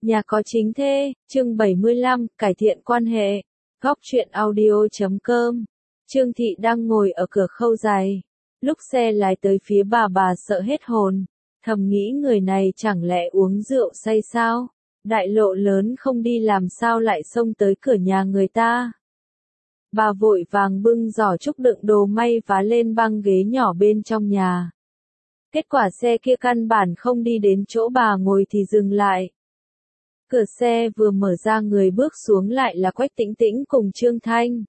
Nhà có chính thê, chương 75, cải thiện quan hệ. Góc truyện audio.com. Trương Thị đang ngồi ở cửa khâu giày. Lúc xe lái tới phía bà sợ hết hồn. Thầm nghĩ người này chẳng lẽ uống rượu say sao? Đại lộ lớn không đi làm sao lại xông tới cửa nhà người ta. Bà vội vàng bưng giỏ trúc đựng đồ may vá lên băng ghế nhỏ bên trong nhà. Kết quả xe kia căn bản không đi đến chỗ bà ngồi thì dừng lại. Cửa xe vừa mở ra người bước xuống lại là Quách Tĩnh Tĩnh cùng Trương Thanh.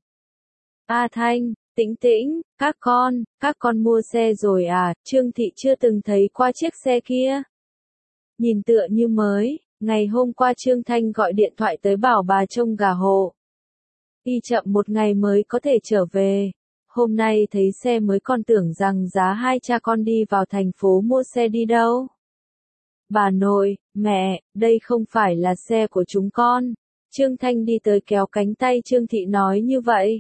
A Thanh, Tĩnh Tĩnh, các con mua xe rồi à? Trương Thị chưa từng thấy qua chiếc xe kia. Nhìn tựa như mới, ngày hôm qua Trương Thanh gọi điện thoại tới bảo bà trông gà hộ. Đi chậm một ngày mới có thể trở về. Hôm nay thấy xe mới còn tưởng rằng giá hai cha con đi vào thành phố mua xe đi đâu. Bà nội, mẹ, đây không phải là xe của chúng con. Trương Thanh đi tới kéo cánh tay Trương Thị nói như vậy.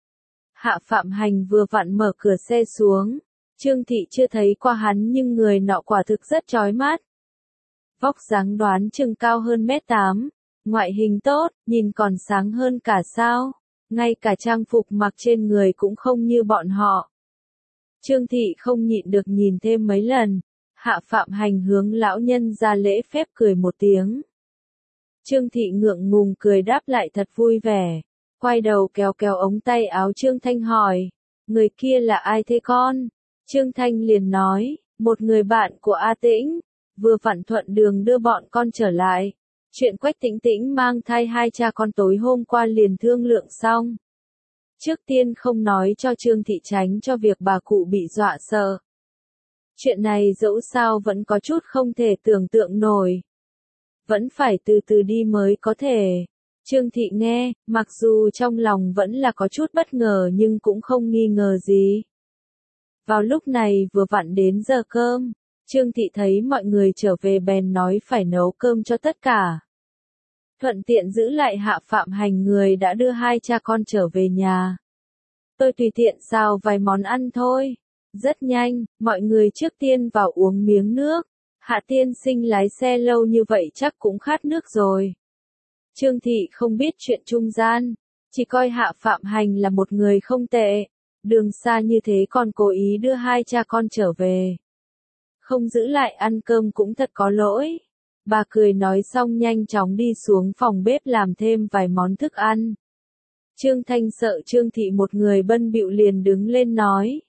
Hạ Phạm Hành vừa vặn mở cửa xe xuống. Trương Thị chưa thấy qua hắn nhưng người nọ quả thực rất chói mắt. Vóc dáng đoán chừng cao hơn 1m8. Ngoại hình tốt, nhìn còn sáng hơn cả sao. Ngay cả trang phục mặc trên người cũng không như bọn họ. Trương Thị không nhịn được nhìn thêm mấy lần. Hạ Phạm Hành hướng lão nhân ra lễ phép cười một tiếng. Trương Thị ngượng ngùng cười đáp lại thật vui vẻ. Quay đầu kéo kéo ống tay áo Trương Thanh hỏi. Người kia là ai thế con? Trương Thanh liền nói, một người bạn của A Tĩnh. Vừa vặn thuận đường đưa bọn con trở lại. Chuyện Quách Tĩnh Tĩnh mang thai hai cha con tối hôm qua liền thương lượng xong. Trước tiên không nói cho Trương Thị tránh cho việc bà cụ bị dọa sợ. Chuyện này dẫu sao vẫn có chút không thể tưởng tượng nổi. Vẫn phải từ từ đi mới có thể. Trương Thị nghe, mặc dù trong lòng vẫn là có chút bất ngờ nhưng cũng không nghi ngờ gì. Vào lúc này vừa vặn đến giờ cơm, Trương Thị thấy mọi người trở về bèn nói phải nấu cơm cho tất cả. Thuận tiện giữ lại Hạ Phạm Hành người đã đưa hai cha con trở về nhà. Tôi tùy tiện xào vài món ăn thôi. Rất nhanh, mọi người trước tiên vào uống miếng nước. Hạ tiên sinh lái xe lâu như vậy chắc cũng khát nước rồi. Trương Thị không biết chuyện trung gian, chỉ coi Hạ Phạm Hành là một người không tệ. Đường xa như thế còn cố ý đưa hai cha con trở về. Không giữ lại ăn cơm cũng thật có lỗi. Bà cười nói xong nhanh chóng đi xuống phòng bếp làm thêm vài món thức ăn. Trương Thanh sợ Trương Thị một người bận bịu liền đứng lên nói.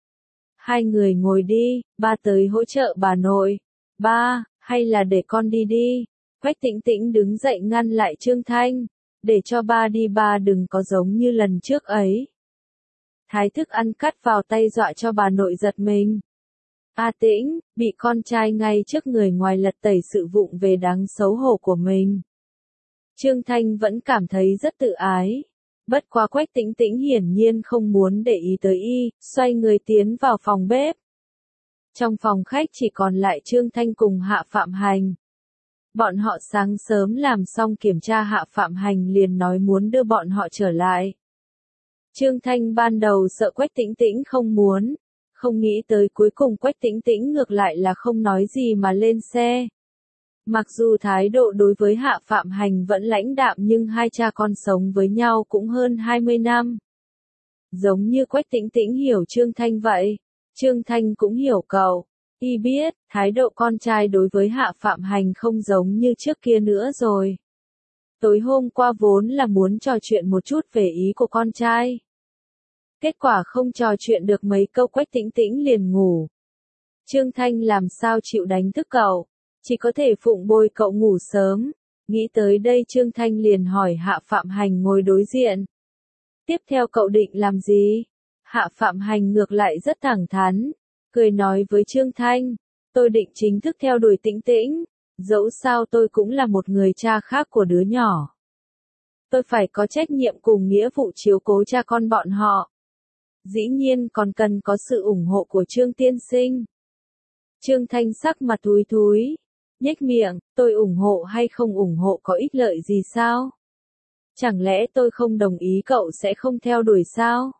Hai người ngồi đi, ba tới hỗ trợ bà nội. Ba, hay là để con đi đi. Quách Tĩnh Tĩnh đứng dậy ngăn lại Trương Thanh. Để cho ba đi, ba đừng có giống như lần trước ấy. Thái thức ăn cắt vào tay dọa cho bà nội giật mình. A Tĩnh, bị con trai ngay trước người ngoài lật tẩy sự vụng về đáng xấu hổ của mình. Trương Thanh vẫn cảm thấy rất tự ái. Bất quá Quách Tĩnh Tĩnh hiển nhiên không muốn để ý tới y, xoay người tiến vào phòng bếp. Trong phòng khách chỉ còn lại Trương Thanh cùng Hạ Phạm Hành. Bọn họ sáng sớm làm xong kiểm tra Hạ Phạm Hành liền nói muốn đưa bọn họ trở lại. Trương Thanh ban đầu sợ Quách Tĩnh Tĩnh không muốn. Không nghĩ tới cuối cùng Quách Tĩnh Tĩnh ngược lại là không nói gì mà lên xe. Mặc dù thái độ đối với Hạ Phạm Hành vẫn lãnh đạm nhưng hai cha con sống với nhau cũng hơn 20 năm. Giống như Quách Tĩnh Tĩnh hiểu Trương Thanh vậy, Trương Thanh cũng hiểu cậu. Y biết, thái độ con trai đối với Hạ Phạm Hành không giống như trước kia nữa rồi. Tối hôm qua vốn là muốn trò chuyện một chút về ý của con trai. Kết quả không trò chuyện được mấy câu Quách Tĩnh Tĩnh liền ngủ. Trương Thanh làm sao chịu đánh thức cậu, chỉ có thể phụng bồi cậu ngủ sớm. Nghĩ tới đây Trương Thanh liền hỏi Hạ Phạm Hành ngồi đối diện. Tiếp theo cậu định làm gì? Hạ Phạm Hành ngược lại rất thẳng thắn, cười nói với Trương Thanh, tôi định chính thức theo đuổi Tĩnh Tĩnh, dẫu sao tôi cũng là một người cha khác của đứa nhỏ. Tôi phải có trách nhiệm cùng nghĩa vụ chiếu cố cha con bọn họ. Dĩ nhiên còn cần có sự ủng hộ của Trương tiên sinh. Trương Thanh sắc mặt thúi thúi, nhếch miệng, tôi ủng hộ hay không ủng hộ có ích lợi gì sao? Chẳng lẽ tôi không đồng ý cậu sẽ không theo đuổi sao?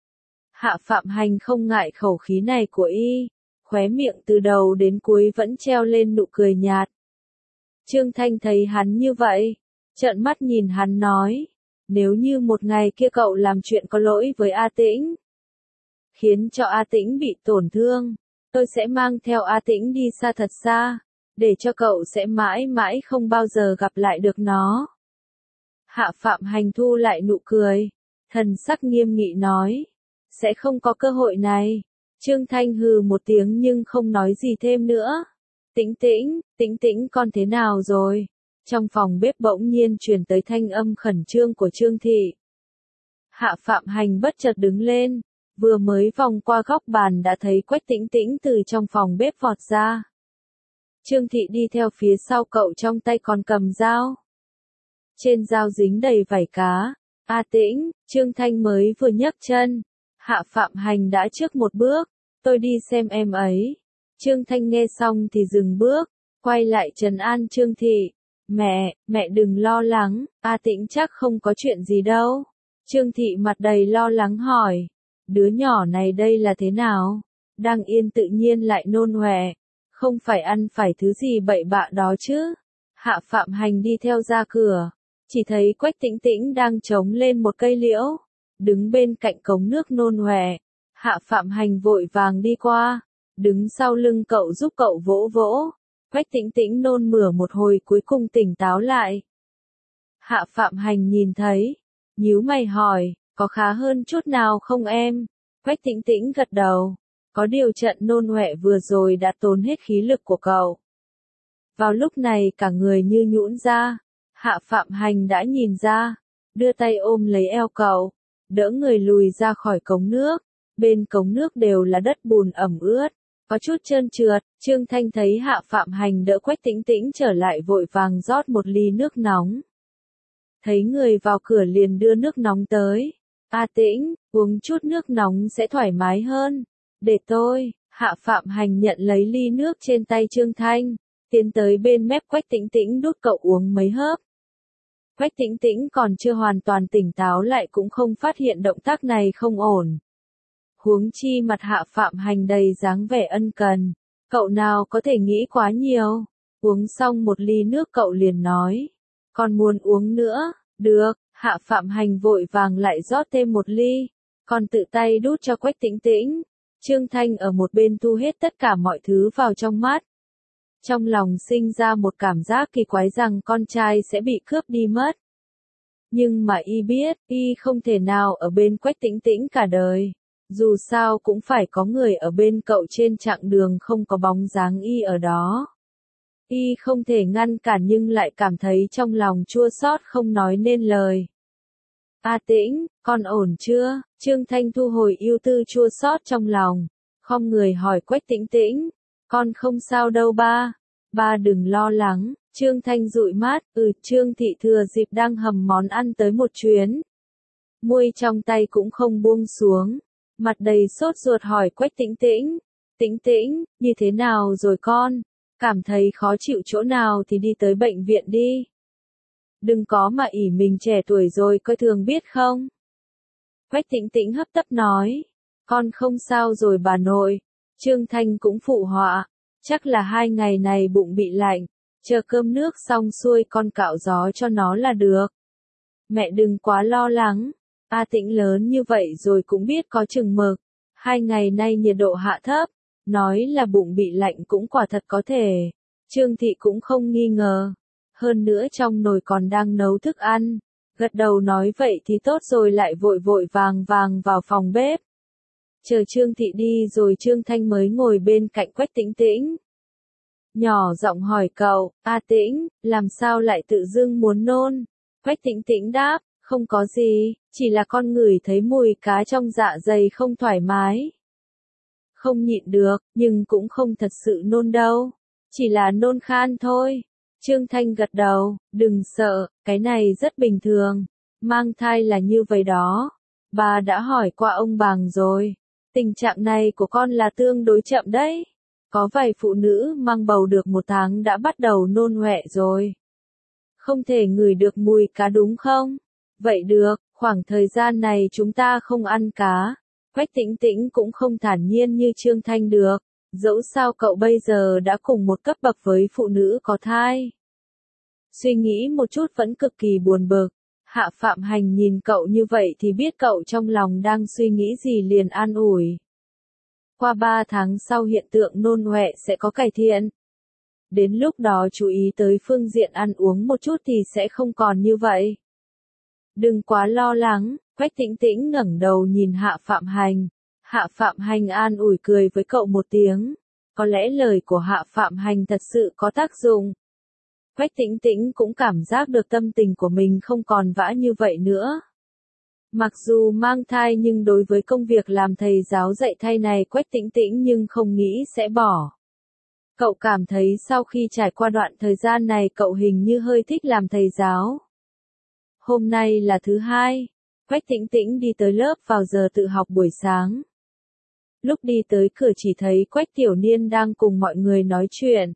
Hạ Phạm Hành không ngại khẩu khí này của y, khóe miệng từ đầu đến cuối vẫn treo lên nụ cười nhạt. Trương Thanh thấy hắn như vậy, trợn mắt nhìn hắn nói, nếu như một ngày kia cậu làm chuyện có lỗi với A Tĩnh, khiến cho A Tĩnh bị tổn thương, tôi sẽ mang theo A Tĩnh đi xa thật xa, để cho cậu sẽ mãi mãi không bao giờ gặp lại được nó. Hạ Phạm Hành thu lại nụ cười, thần sắc nghiêm nghị nói, sẽ không có cơ hội này. Trương Thanh hừ một tiếng nhưng không nói gì thêm nữa. Tĩnh tĩnh con thế nào rồi? Trong phòng bếp bỗng nhiên truyền tới thanh âm khẩn trương của Trương Thị. Hạ Phạm Hành bất chợt đứng lên, vừa mới vòng qua góc bàn đã thấy Quách Tĩnh Tĩnh từ trong phòng bếp vọt ra. Trương Thị đi theo phía sau cậu, trong tay còn cầm dao. Trên dao dính đầy vảy cá. A Tĩnh, Trương Thanh mới vừa nhấc chân, Hạ Phạm Hành đã trước một bước, tôi đi xem em ấy. Trương Thanh nghe xong thì dừng bước, quay lại trấn an Trương Thị. Mẹ đừng lo lắng, A Tĩnh chắc không có chuyện gì đâu. Trương Thị mặt đầy lo lắng hỏi, đứa nhỏ này đây là thế nào? Đang yên tự nhiên lại nôn ọe, không phải ăn phải thứ gì bậy bạ đó chứ? Hạ Phạm Hành đi theo ra cửa, chỉ thấy Quách Tĩnh Tĩnh đang chống lên một cây liễu, đứng bên cạnh cống nước nôn ọe. Hạ Phạm Hành vội vàng đi qua, đứng sau lưng cậu giúp cậu vỗ vỗ. Quách Tĩnh Tĩnh nôn mửa một hồi cuối cùng tỉnh táo lại. Hạ Phạm Hành nhìn thấy, nhíu mày hỏi, có khá hơn chút nào không em? Quách Tĩnh Tĩnh gật đầu, có điều trận nôn ọe vừa rồi đã tốn hết khí lực của cậu. Vào lúc này cả người như nhũn ra, Hạ Phạm Hành đã nhìn ra, đưa tay ôm lấy eo cậu, đỡ người lùi ra khỏi cống nước. Bên cống nước đều là đất bùn ẩm ướt, có chút trơn trượt. Trương Thanh thấy Hạ Phạm Hành đỡ Quách Tĩnh Tĩnh trở lại vội vàng rót một ly nước nóng. Thấy người vào cửa liền đưa nước nóng tới. A Tĩnh, uống chút nước nóng sẽ thoải mái hơn. Để tôi. Hạ Phạm Hành nhận lấy ly nước trên tay Trương Thanh, tiến tới bên mép Quách Tĩnh Tĩnh đút cậu uống mấy hớp. Quách Tĩnh Tĩnh còn chưa hoàn toàn tỉnh táo lại cũng không phát hiện động tác này không ổn. Huống chi mặt Hạ Phạm Hành đầy dáng vẻ ân cần, cậu nào có thể nghĩ quá nhiều. Uống xong một ly nước cậu liền nói, còn muốn uống nữa? Được. Hạ Phạm Hành vội vàng lại rót thêm một ly, còn tự tay đút cho Quách Tĩnh Tĩnh. Trương Thanh ở một bên thu hết tất cả mọi thứ vào trong mắt. Trong lòng sinh ra một cảm giác kỳ quái rằng con trai sẽ bị cướp đi mất. Nhưng mà y biết, y không thể nào ở bên Quách Tĩnh Tĩnh cả đời. Dù sao cũng phải có người ở bên cậu trên chặng đường không có bóng dáng y ở đó. Y không thể ngăn cản nhưng lại cảm thấy trong lòng chua xót không nói nên lời. A Tĩnh, con ổn chưa? Trương Thanh thu hồi ưu tư chua xót trong lòng, khom người hỏi Quách Tĩnh Tĩnh. Con không sao đâu ba. Ba đừng lo lắng. Trương Thanh dụi mắt. Trương Thị thừa dịp đang hầm món ăn tới một chuyến. Muôi trong tay cũng không buông xuống. Mặt đầy sốt ruột hỏi Quách Tĩnh Tĩnh. Tĩnh Tĩnh, như thế nào rồi con? Cảm thấy khó chịu chỗ nào thì đi tới bệnh viện đi. Đừng có mà ỷ mình trẻ tuổi rồi coi thường biết không? Quách Tĩnh Tĩnh hấp tấp nói. Con không sao rồi bà nội. Trương Thanh cũng phụ họa. Chắc là 2 ngày này bụng bị lạnh. Chờ cơm nước xong xuôi con cạo gió cho nó là được. Mẹ đừng quá lo lắng. A Tĩnh lớn như vậy rồi cũng biết có chừng mực. 2 ngày nay nhiệt độ hạ thấp. Nói là bụng bị lạnh cũng quả thật có thể. Trương Thị cũng không nghi ngờ. Hơn nữa trong nồi còn đang nấu thức ăn. Gật đầu nói vậy thì tốt rồi lại vội vội vàng vàng vào phòng bếp. Chờ Trương Thị đi rồi Trương Thanh mới ngồi bên cạnh Quách Tĩnh Tĩnh. Nhỏ giọng hỏi cậu, A Tĩnh, làm sao lại tự dưng muốn nôn? Quách Tĩnh Tĩnh đáp, không có gì, chỉ là con ngửi thấy mùi cá trong dạ dày không thoải mái. Không nhịn được, nhưng cũng không thật sự nôn đâu. Chỉ là nôn khan thôi. Trương Thanh gật đầu, đừng sợ, cái này rất bình thường. Mang thai là như vậy đó. Bà đã hỏi qua ông Bàng rồi. Tình trạng này của con là tương đối chậm đấy. Có vài phụ nữ mang bầu được 1 tháng đã bắt đầu nôn ọe rồi. Không thể ngửi được mùi cá đúng không? Vậy được, khoảng thời gian này chúng ta không ăn cá. Quách Tĩnh Tĩnh cũng không thản nhiên như Trương Thanh được. Dẫu sao cậu bây giờ đã cùng một cấp bậc với phụ nữ có thai. Suy nghĩ một chút vẫn cực kỳ buồn bực. Hạ Phạm Hành nhìn cậu như vậy thì biết cậu trong lòng đang suy nghĩ gì liền an ủi. Qua 3 tháng sau hiện tượng nôn ọe sẽ có cải thiện. Đến lúc đó chú ý tới phương diện ăn uống một chút thì sẽ không còn như vậy. Đừng quá lo lắng, Quách Tĩnh Tĩnh ngẩng đầu nhìn Hạ Phạm Hành. Hạ Phạm Hành an ủi cười với cậu một tiếng. Có lẽ lời của Hạ Phạm Hành thật sự có tác dụng. Quách Tĩnh Tĩnh cũng cảm giác được tâm tình của mình không còn vã như vậy nữa. Mặc dù mang thai nhưng đối với công việc làm thầy giáo dạy thay này Quách Tĩnh Tĩnh nhưng không nghĩ sẽ bỏ. Cậu cảm thấy sau khi trải qua đoạn thời gian này cậu hình như hơi thích làm thầy giáo. Hôm nay là thứ hai, Quách Tĩnh Tĩnh đi tới lớp vào giờ tự học buổi sáng. Lúc đi tới cửa chỉ thấy Quách Tiểu Niên đang cùng mọi người nói chuyện.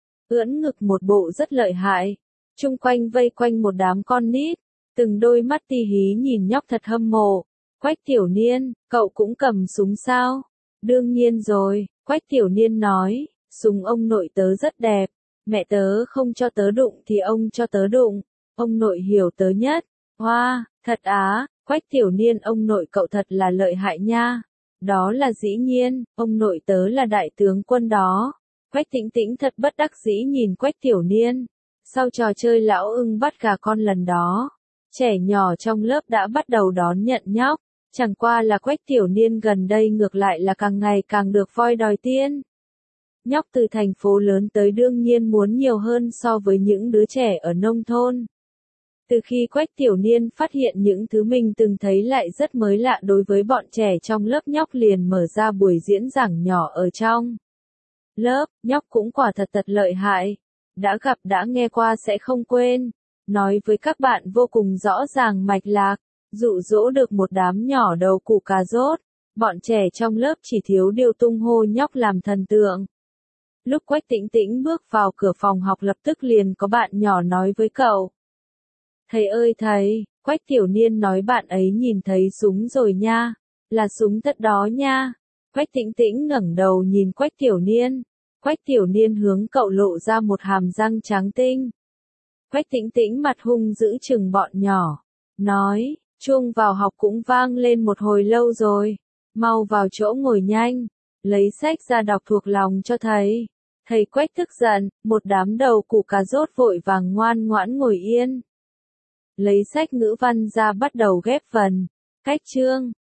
Ưỡn ngực một bộ rất lợi hại. Chung quanh vây quanh một đám con nít. Từng đôi mắt ti hí nhìn nhóc thật hâm mộ. Quách Tiểu Niên, cậu cũng cầm súng sao? Đương nhiên rồi, Quách Tiểu Niên nói, súng ông nội tớ rất đẹp. Mẹ tớ không cho tớ đụng thì ông cho tớ đụng. Ông nội hiểu tớ nhất. Hoa, thật á, Quách Tiểu Niên ông nội cậu thật là lợi hại nha. Đó là dĩ nhiên, ông nội tớ là đại tướng quân đó. Quách Tĩnh Tĩnh thật bất đắc dĩ nhìn Quách Tiểu Niên. Sau trò chơi lão ưng bắt gà con lần đó, trẻ nhỏ trong lớp đã bắt đầu đón nhận nhóc. Chẳng qua là Quách Tiểu Niên gần đây ngược lại là càng ngày càng được voi đòi tiên. Nhóc từ thành phố lớn tới đương nhiên muốn nhiều hơn so với những đứa trẻ ở nông thôn. Từ khi Quách Tiểu Niên phát hiện những thứ mình từng thấy lại rất mới lạ đối với bọn trẻ trong lớp nhóc liền mở ra buổi diễn giảng nhỏ ở trong lớp, nhóc cũng quả thật lợi hại. Đã gặp đã nghe qua sẽ không quên. Nói với các bạn vô cùng rõ ràng mạch lạc, dụ dỗ được một đám nhỏ đầu củ cà rốt. Bọn trẻ trong lớp chỉ thiếu điều tung hô nhóc làm thần tượng. Lúc Quách Tĩnh Tĩnh bước vào cửa phòng học lập tức liền có bạn nhỏ nói với cậu. Thầy ơi thầy, Quách Tiểu Niên nói bạn ấy nhìn thấy súng rồi nha. Là súng thật đó nha. Quách Tĩnh Tĩnh ngẩng đầu nhìn Quách Tiểu Niên. Quách Tiểu Niên hướng cậu lộ ra một hàm răng trắng tinh. Quách Tĩnh Tĩnh mặt hung dữ chừng bọn nhỏ. Nói, chuông vào học cũng vang lên một hồi lâu rồi. Mau vào chỗ ngồi nhanh. Lấy sách ra đọc thuộc lòng cho thầy. Thầy Quách tức giận, một đám đầu củ cà rốt vội vàng ngoan ngoãn ngồi yên. Lấy sách ngữ văn ra bắt đầu ghép vần, cách chương.